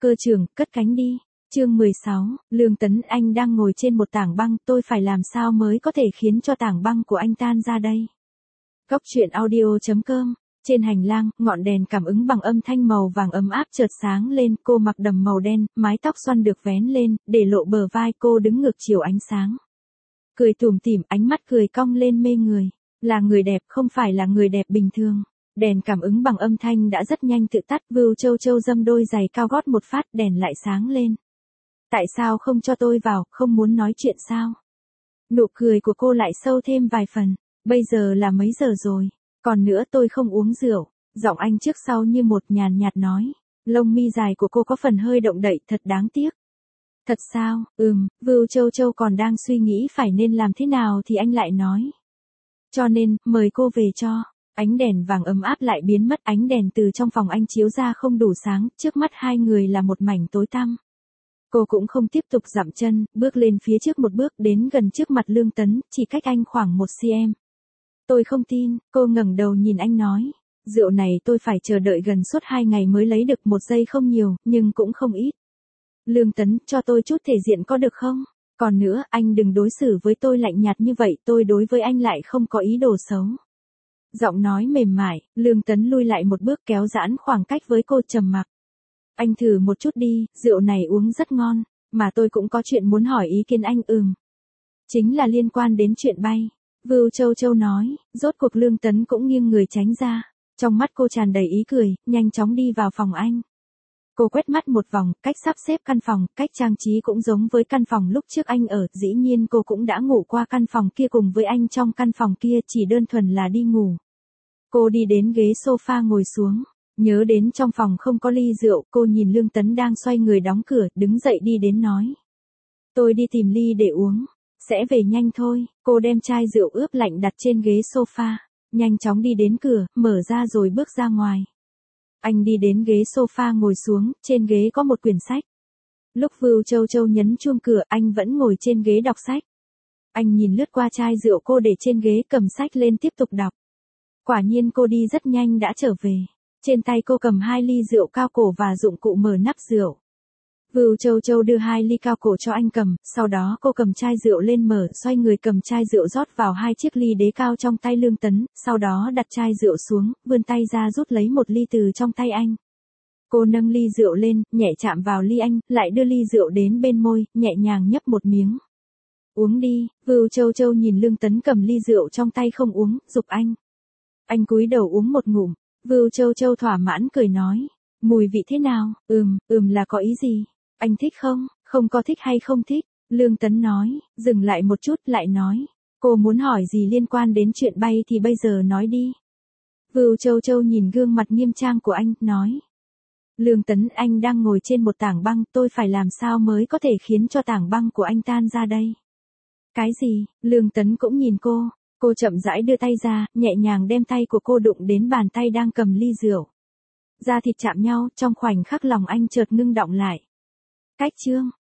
Cơ trưởng, cất cánh đi. Chương 16, Lương Tấn Anh đang ngồi trên một tảng băng, tôi phải làm sao mới có thể khiến cho tảng băng của anh tan ra đây? Góc truyện audio.com. Trên hành lang, ngọn đèn cảm ứng bằng âm thanh màu vàng ấm áp chợt sáng lên, cô mặc đầm màu đen, mái tóc xoăn được vén lên, để lộ bờ vai, cô đứng ngược chiều ánh sáng. Cười tủm tỉm, ánh mắt cười cong lên mê người. Là người đẹp, không phải là người đẹp bình thường. Đèn cảm ứng bằng âm thanh đã rất nhanh tự tắt, Vưu Châu Châu dâm đôi giày cao gót một phát, đèn lại sáng lên. Tại sao không cho tôi vào, không muốn nói chuyện sao? Nụ cười của cô lại sâu thêm vài phần. Bây giờ là mấy giờ rồi? Còn nữa tôi không uống rượu. Giọng anh trước sau như một nhàn nhạt nói. Lông mi dài của cô có phần hơi động đậy, thật đáng tiếc. Thật sao? Vưu Châu Châu còn đang suy nghĩ phải nên làm thế nào thì anh lại nói. Cho nên, mời cô về cho. Ánh đèn vàng ấm áp lại biến mất, ánh đèn từ trong phòng anh chiếu ra không đủ sáng, trước mắt hai người là một mảnh tối tăm. Cô cũng không tiếp tục dậm chân, bước lên phía trước một bước đến gần trước mặt Lương Tấn, chỉ cách anh khoảng 1 cm. Tôi không tin, cô ngẩng đầu nhìn anh nói. Rượu này tôi phải chờ đợi gần suốt 2 ngày mới lấy được, 1 giây không nhiều, nhưng cũng không ít. Lương Tấn, cho tôi chút thể diện có được không? Còn nữa, anh đừng đối xử với tôi lạnh nhạt như vậy, tôi đối với anh lại không có ý đồ xấu. Giọng nói mềm mại, Lương Tấn lui lại một bước kéo giãn khoảng cách với cô, trầm mặc. Anh thử một chút đi, rượu này uống rất ngon, mà tôi cũng có chuyện muốn hỏi ý kiến anh. Chính là liên quan đến chuyện bay. Vưu Châu Châu nói, rốt cuộc Lương Tấn cũng nghiêng người tránh ra. Trong mắt cô tràn đầy ý cười, nhanh chóng đi vào phòng anh. Cô quét mắt một vòng, cách sắp xếp căn phòng, cách trang trí cũng giống với căn phòng lúc trước anh ở, dĩ nhiên cô cũng đã ngủ qua căn phòng kia cùng với anh trong căn phòng kia, chỉ đơn thuần là đi ngủ. Cô đi đến ghế sofa ngồi xuống, nhớ đến trong phòng không có ly rượu, cô nhìn Lương Tấn đang xoay người đóng cửa, đứng dậy đi đến nói. Tôi đi tìm ly để uống, sẽ về nhanh thôi. Cô đem chai rượu ướp lạnh đặt trên ghế sofa, nhanh chóng đi đến cửa, mở ra rồi bước ra ngoài. Anh đi đến ghế sofa ngồi xuống, trên ghế có một quyển sách. Lúc Vưu Châu Châu nhấn chuông cửa, anh vẫn ngồi trên ghế đọc sách. Anh nhìn lướt qua chai rượu cô để trên ghế, cầm sách lên tiếp tục đọc. Quả nhiên cô đi rất nhanh đã trở về. Trên tay cô cầm 2 ly rượu cao cổ và dụng cụ mở nắp rượu. Vưu Châu Châu đưa 2 ly cao cổ cho anh cầm, sau đó cô cầm chai rượu lên mở, xoay người cầm chai rượu rót vào 2 chiếc ly đế cao trong tay Lương Tấn, sau đó đặt chai rượu xuống, vươn tay ra rút lấy một ly từ trong tay anh. Cô nâng ly rượu lên, nhẹ chạm vào ly anh, lại đưa ly rượu đến bên môi, nhẹ nhàng nhấp một miếng. Uống đi. Vưu Châu Châu nhìn Lương Tấn cầm ly rượu trong tay không uống, giục anh. Anh cúi đầu uống một ngụm. Vưu Châu Châu thỏa mãn cười nói. Mùi vị thế nào? Là có ý gì? Anh thích không? Không có thích hay không thích? Lương Tấn nói, dừng lại một chút lại nói. Cô muốn hỏi gì liên quan đến chuyện bay thì bây giờ nói đi. Vưu Châu Châu nhìn gương mặt nghiêm trang của anh, nói. Lương Tấn, anh đang ngồi trên một tảng băng, tôi phải làm sao mới có thể khiến cho tảng băng của anh tan ra đây? Cái gì? Lương Tấn cũng nhìn cô. Cô chậm rãi đưa tay ra, nhẹ nhàng đem tay của cô đụng đến bàn tay đang cầm ly rượu. Da thịt chạm nhau, trong khoảnh khắc lòng anh chợt ngưng đọng lại. Cách chương